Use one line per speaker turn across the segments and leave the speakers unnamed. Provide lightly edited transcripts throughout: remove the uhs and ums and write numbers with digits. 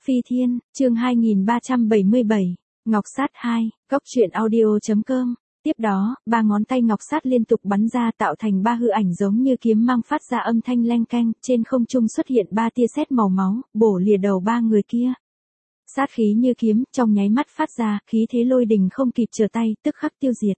Phi Thiên, chương 2377, Ngọc Sát 2, Cốc truyện audio.com. Tiếp đó, ba ngón tay Ngọc Sát liên tục bắn ra tạo thành ba hư ảnh giống như kiếm mang phát ra âm thanh leng keng, trên không trung xuất hiện ba tia sét màu máu, bổ lìa đầu ba người kia. Sát khí như kiếm, trong nháy mắt phát ra, khí thế lôi đình không kịp trở tay, tức khắc tiêu diệt.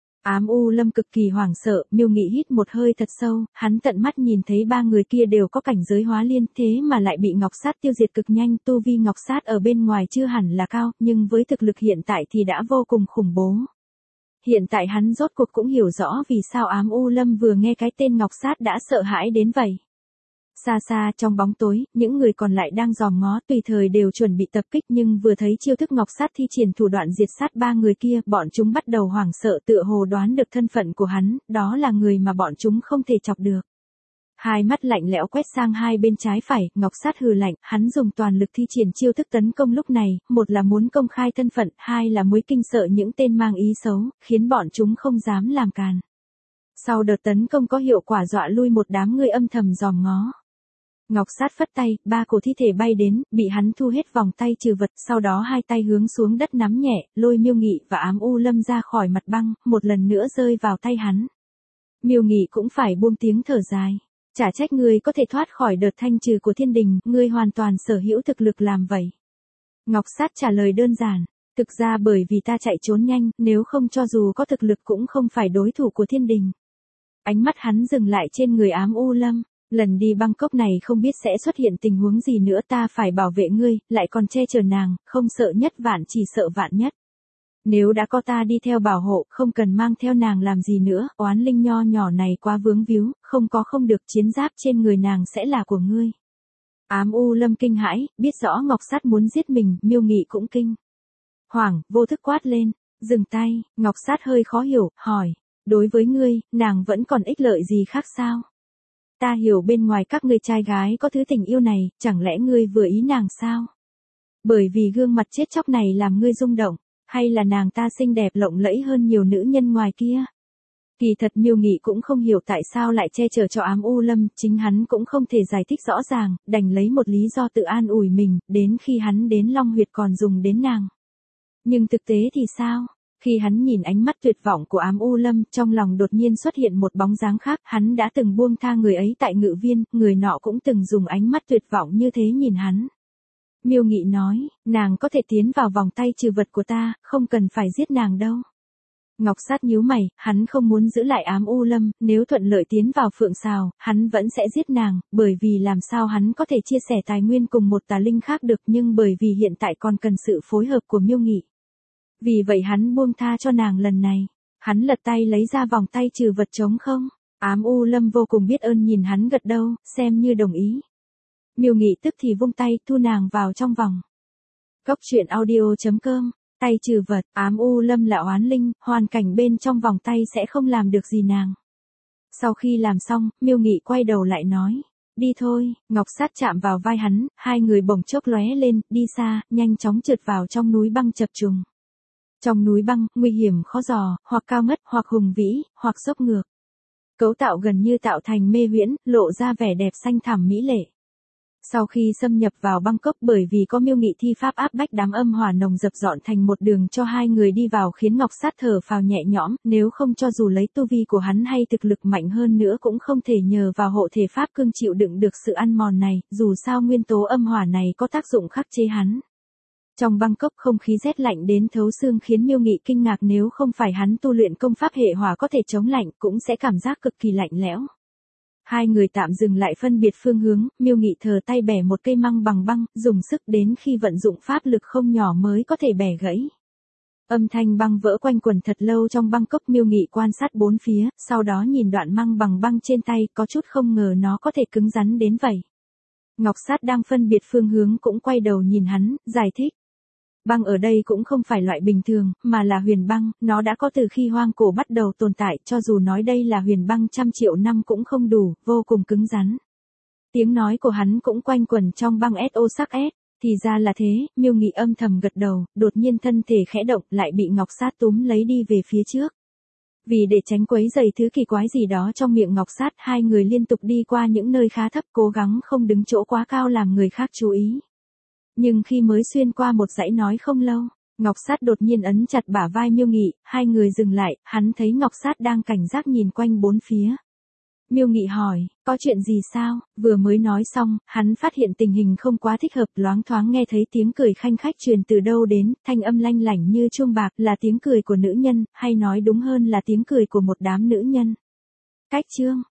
Ám U Lâm cực kỳ hoảng sợ, Miêu Nghị hít một hơi thật sâu, hắn tận mắt nhìn thấy ba người kia đều có cảnh giới hóa liên, thế mà lại bị Ngọc Sát tiêu diệt cực nhanh, tu vi Ngọc Sát ở bên ngoài chưa hẳn là cao, nhưng với thực lực hiện tại thì đã vô cùng khủng bố. Hiện tại hắn rốt cuộc cũng hiểu rõ vì sao Ám U Lâm vừa nghe cái tên Ngọc Sát đã sợ hãi đến vậy. Xa xa trong bóng tối, những người còn lại đang dòm ngó tùy thời đều chuẩn bị tập kích nhưng vừa thấy chiêu thức Ngọc Sát thi triển thủ đoạn diệt sát ba người kia, bọn chúng bắt đầu hoảng sợ tựa hồ đoán được thân phận của hắn, đó là người mà bọn chúng không thể chọc được. Hai mắt lạnh lẽo quét sang hai bên trái phải, Ngọc Sát hừ lạnh, hắn dùng toàn lực thi triển chiêu thức tấn công lúc này, một là muốn công khai thân phận, hai là muốn kinh sợ những tên mang ý xấu, khiến bọn chúng không dám làm càn. Sau đợt tấn công có hiệu quả dọa lui một đám người âm thầm dòm ngó. Ngọc Sát phất tay, ba cổ thi thể bay đến, bị hắn thu hết vòng tay trừ vật, sau đó hai tay hướng xuống đất nắm nhẹ, lôi Miêu Nghị và Ám U Lâm ra khỏi mặt băng, một lần nữa rơi vào tay hắn. Miêu Nghị cũng phải buông tiếng thở dài. Chả trách ngươi có thể thoát khỏi đợt thanh trừ của thiên đình, ngươi hoàn toàn sở hữu thực lực làm vậy. Ngọc Sát trả lời đơn giản, thực ra bởi vì ta chạy trốn nhanh, nếu không cho dù có thực lực cũng không phải đối thủ của thiên đình. Ánh mắt hắn dừng lại trên người Ám U Lâm. Lần đi Bangkok này không biết sẽ xuất hiện tình huống gì nữa, ta phải bảo vệ ngươi, lại còn che chở nàng, không sợ nhất vạn chỉ sợ vạn nhất. Nếu đã có ta đi theo bảo hộ, không cần mang theo nàng làm gì nữa, oán linh nho nhỏ này quá vướng víu, không được, chiến giáp trên người nàng sẽ là của ngươi. Ám U Lâm kinh hãi, biết rõ Ngọc Sát muốn giết mình, Miêu Nghị cũng kinh. Hoảng, vô thức quát lên, dừng tay, Ngọc Sát hơi khó hiểu, hỏi, đối với ngươi, nàng vẫn còn ích lợi gì khác sao? Ta hiểu bên ngoài các ngươi trai gái có thứ tình yêu này, chẳng lẽ ngươi vừa ý nàng sao? Bởi vì gương mặt chết chóc này làm ngươi rung động, hay là nàng ta xinh đẹp lộng lẫy hơn nhiều nữ nhân ngoài kia? Kỳ thật Miêu Nghị cũng không hiểu tại sao lại che chở cho Ám U Lâm, chính hắn cũng không thể giải thích rõ ràng, đành lấy một lý do tự an ủi mình, đến khi hắn đến Long Huyệt còn dùng đến nàng. Nhưng thực tế thì sao? Khi hắn nhìn ánh mắt tuyệt vọng của Ám U Lâm, trong lòng đột nhiên xuất hiện một bóng dáng khác, hắn đã từng buông tha người ấy tại Ngự Viên, người nọ cũng từng dùng ánh mắt tuyệt vọng như thế nhìn hắn. Miêu Nghị nói, nàng có thể tiến vào vòng tay trừ vật của ta, không cần phải giết nàng đâu. Ngọc Sát nhíu mày, hắn không muốn giữ lại Ám U Lâm, nếu thuận lợi tiến vào Phượng Sào, hắn vẫn sẽ giết nàng, bởi vì làm sao hắn có thể chia sẻ tài nguyên cùng một tà linh khác được, nhưng bởi vì hiện tại còn cần sự phối hợp của Miêu Nghị. Vì vậy hắn buông tha cho nàng lần này. Hắn lật tay lấy ra vòng tay trừ vật trống không. Ám U Lâm vô cùng biết ơn nhìn hắn gật đầu, xem như đồng ý. Miêu Nghị tức thì vung tay thu nàng vào trong vòng. Cốc truyện audio.com. Tay trừ vật, Ám U Lâm là oán linh, hoàn cảnh bên trong vòng tay sẽ không làm được gì nàng. Sau khi làm xong, Miêu Nghị quay đầu lại nói, đi thôi. Ngọc Sát chạm vào vai hắn, hai người bỗng chốc lóe lên, đi xa, nhanh chóng trượt vào trong núi băng chập trùng. Trong núi băng, nguy hiểm khó dò, hoặc cao ngất, hoặc hùng vĩ, hoặc dốc ngược. Cấu tạo gần như tạo thành mê huyễn, lộ ra vẻ đẹp xanh thẳm mỹ lệ. Sau khi xâm nhập vào Bangkok bởi vì có Miêu Nghị thi pháp áp bách đám âm hỏa nồng dập dọn thành một đường cho hai người đi vào khiến Ngọc Sát thở phào nhẹ nhõm, nếu không cho dù lấy tu vi của hắn hay thực lực mạnh hơn nữa cũng không thể nhờ vào hộ thể pháp cương chịu đựng được sự ăn mòn này, dù sao nguyên tố âm hỏa này có tác dụng khắc chế hắn. Trong Bangkok không khí rét lạnh đến thấu xương khiến Miêu Nghị kinh ngạc, nếu không phải hắn tu luyện công pháp hệ hỏa có thể chống lạnh cũng sẽ cảm giác cực kỳ lạnh lẽo. Hai người tạm dừng lại phân biệt phương hướng, Miêu Nghị thờ tay bẻ một cây măng bằng băng, dùng sức đến khi vận dụng pháp lực không nhỏ mới có thể bẻ gãy. Âm thanh băng vỡ quanh quẩn thật lâu trong Bangkok, Miêu Nghị quan sát bốn phía, sau đó nhìn đoạn măng bằng băng trên tay, có chút không ngờ nó có thể cứng rắn đến vậy. Ngọc Sát đang phân biệt phương hướng cũng quay đầu nhìn hắn, giải thích. Băng ở đây cũng không phải loại bình thường, mà là huyền băng, nó đã có từ khi hoang cổ bắt đầu tồn tại, cho dù nói đây là huyền băng trăm triệu năm cũng không đủ, vô cùng cứng rắn. Tiếng nói của hắn cũng quanh quẩn trong băng SO sắc S, thì ra là thế, Miêu Nghị âm thầm gật đầu, đột nhiên thân thể khẽ động lại bị Ngọc Sát túm lấy đi về phía trước. Vì để tránh quấy rầy thứ kỳ quái gì đó trong miệng Ngọc Sát, hai người liên tục đi qua những nơi khá thấp, cố gắng không đứng chỗ quá cao làm người khác chú ý. Nhưng khi mới xuyên qua một dãy nói không lâu, Ngọc Sát đột nhiên ấn chặt bả vai Miêu Nghị, hai người dừng lại, hắn thấy Ngọc Sát đang cảnh giác nhìn quanh bốn phía. Miêu Nghị hỏi, có chuyện gì sao? Vừa mới nói xong, hắn phát hiện tình hình không quá thích hợp, loáng thoáng nghe thấy tiếng cười khanh khách truyền từ đâu đến, thanh âm lanh lảnh như chuông bạc, là tiếng cười của nữ nhân, hay nói đúng hơn là tiếng cười của một đám nữ nhân. Cách chương